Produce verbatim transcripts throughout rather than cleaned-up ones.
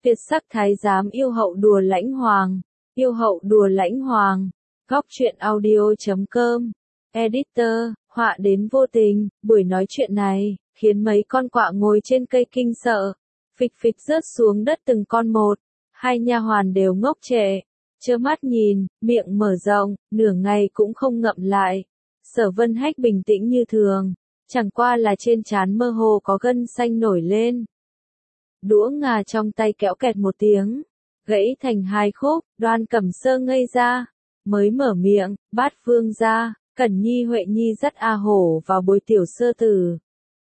Tuyệt sắc thái giám yêu hậu đùa lãnh hoàng, yêu hậu đùa lãnh hoàng, góc truyện audio chấm com, editor, họa đến vô tình, buổi nói chuyện này, khiến mấy con quạ ngồi trên cây kinh sợ, phịch phịch rớt xuống đất từng con một, hai nha hoàn đều ngốc trệ, trơ mắt nhìn, miệng mở rộng, nửa ngày cũng không ngậm lại. Sở Vân Hách bình tĩnh như thường, chẳng qua là trên trán mơ hồ có gân xanh nổi lên. Đũa ngà trong tay kéo kẹt một tiếng, gãy thành hai khúc, Đoan Cẩm Sơ ngây ra, mới mở miệng, Bát Vương gia, Cẩn Nhi Huệ Nhi dắt A Hổ vào bồi tiểu sơ tử.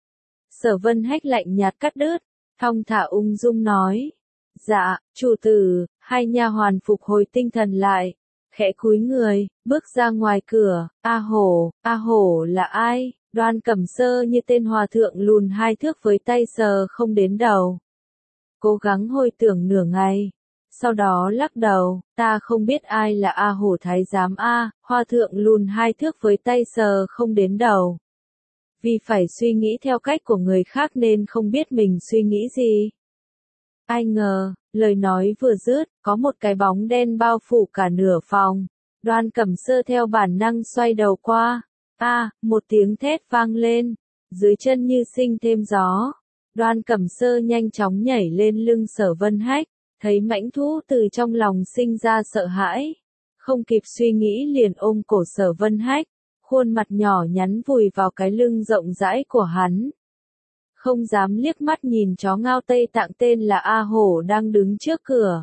Sở Vân Hách lạnh nhạt cắt đứt, thong thả ung dung nói, dạ, chủ tử. Hai nha hoàn phục hồi tinh thần lại, khẽ cúi người, bước ra ngoài cửa. A Hổ, A Hổ là ai? Đoan Cẩm Sơ như tên hòa thượng lùn hai thước với tay sờ không đến đầu. Cố gắng hồi tưởng nửa ngày, sau đó lắc đầu, ta không biết ai là A Hổ thái giám A. Hòa thượng lùn hai thước với tay sờ không đến đầu. Vì phải suy nghĩ theo cách của người khác nên không biết mình suy nghĩ gì. Ai ngờ, lời nói vừa dứt, có một cái bóng đen bao phủ cả nửa phòng. Đoan Cẩm Sơ theo bản năng xoay đầu qua. A, à, một tiếng thét vang lên, dưới chân như sinh thêm gió. Đoan Cẩm Sơ nhanh chóng nhảy lên lưng Sở Vân Hách, thấy mãnh thú từ trong lòng sinh ra sợ hãi. Không kịp suy nghĩ liền ôm cổ Sở Vân Hách, khuôn mặt nhỏ nhắn vùi vào cái lưng rộng rãi của hắn. Không dám liếc mắt nhìn chó ngao Tây Tạng tên là A Hổ đang đứng trước cửa.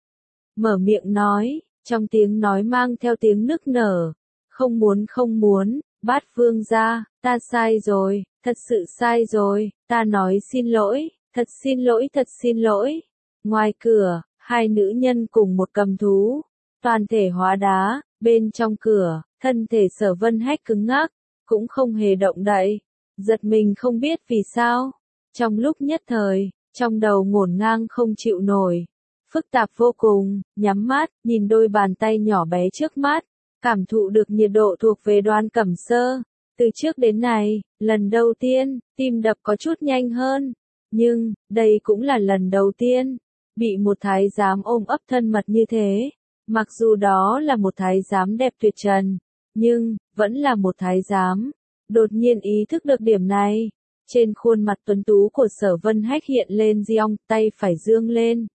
Mở miệng nói, trong tiếng nói mang theo tiếng nức nở, không muốn không muốn, Bát Vương gia, ta sai rồi, thật sự sai rồi, ta nói xin lỗi, thật xin lỗi thật xin lỗi. Ngoài cửa, hai nữ nhân cùng một cầm thú, toàn thể hóa đá, bên trong cửa, thân thể Sở Vân Hách cứng ngắc, cũng không hề động đậy. Giật mình không biết vì sao, trong lúc nhất thời, trong đầu ngổn ngang không chịu nổi, phức tạp vô cùng, nhắm mắt, nhìn đôi bàn tay nhỏ bé trước mắt, cảm thụ được nhiệt độ thuộc về Đoan Cẩm Sơ. Từ trước đến nay, lần đầu tiên, tim đập có chút nhanh hơn, nhưng, đây cũng là lần đầu tiên, bị một thái giám ôm ấp thân mật như thế. Mặc dù đó là một thái giám đẹp tuyệt trần, nhưng, vẫn là một thái giám. Đột nhiên ý thức được điểm này, trên khuôn mặt tuấn tú của Sở Vân Hách hiện lên giong, tay phải dương lên.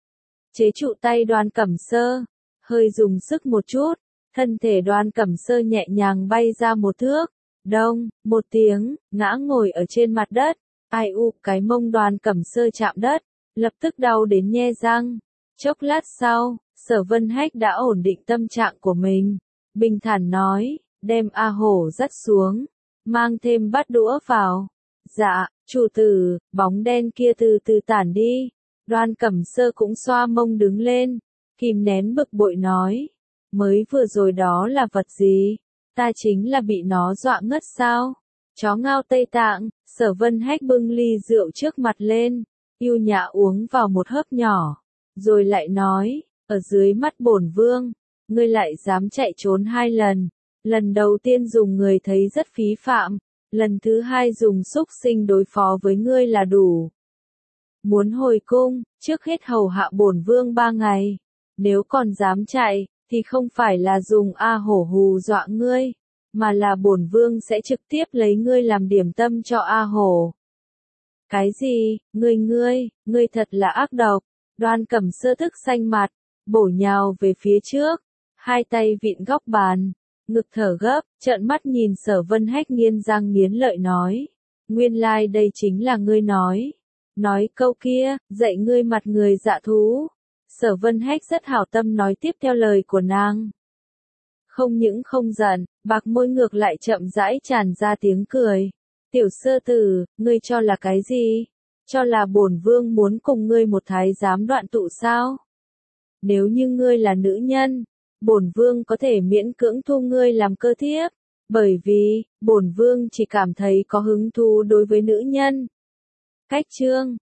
Chế trụ tay Đoan Cẩm Sơ, hơi dùng sức một chút, thân thể Đoan Cẩm Sơ nhẹ nhàng bay ra một thước, đông, một tiếng, ngã ngồi ở trên mặt đất, ai u, cái mông Đoan Cẩm Sơ chạm đất, lập tức đau đến nhe răng. Chốc lát sau, Sở Vân Hách đã ổn định tâm trạng của mình, bình thản nói, đem A Hổ dắt xuống. Mang thêm bát đũa vào. Dạ, chủ tử, bóng đen kia từ từ tản đi. Đoan Cẩm Sơ cũng xoa mông đứng lên, kìm nén bực bội nói. Mới vừa rồi đó là vật gì? Ta chính là bị nó dọa ngất sao? Chó ngao Tây Tạng. Sở Vân Hách bưng ly rượu trước mặt lên, yêu nhã uống vào một hớp nhỏ, rồi lại nói, ở dưới mắt bổn vương, ngươi lại dám chạy trốn hai lần. Lần đầu tiên dùng người thấy rất phí phạm, lần thứ hai dùng xúc sinh đối phó với ngươi là đủ. Muốn hồi cung, trước hết hầu hạ bổn vương ba ngày, nếu còn dám chạy, thì không phải là dùng A Hổ hù dọa ngươi, mà là bổn vương sẽ trực tiếp lấy ngươi làm điểm tâm cho A Hổ. Cái gì, ngươi ngươi, ngươi thật là ác độc. Đoan Cẩm Sơ thức xanh mặt, bổ nhào về phía trước, hai tay vịn góc bàn. Ngực thở gấp, trợn mắt nhìn Sở Vân Hách nghiến răng nghiến lợi nói. Nguyên lai like đây chính là ngươi nói. Nói câu kia, dạy ngươi mặt người dạ thú. Sở Vân Hách rất hảo tâm nói tiếp theo lời của nàng. Không những không giận, bạc môi ngược lại chậm rãi tràn ra tiếng cười. Tiểu sơ tử, ngươi cho là cái gì? Cho là bổn vương muốn cùng ngươi một thái giám đoạn tụ sao? Nếu như ngươi là nữ nhân, bổn vương có thể miễn cưỡng thu ngươi làm cơ thiếp, bởi vì, bổn vương chỉ cảm thấy có hứng thú đối với nữ nhân. Cách chương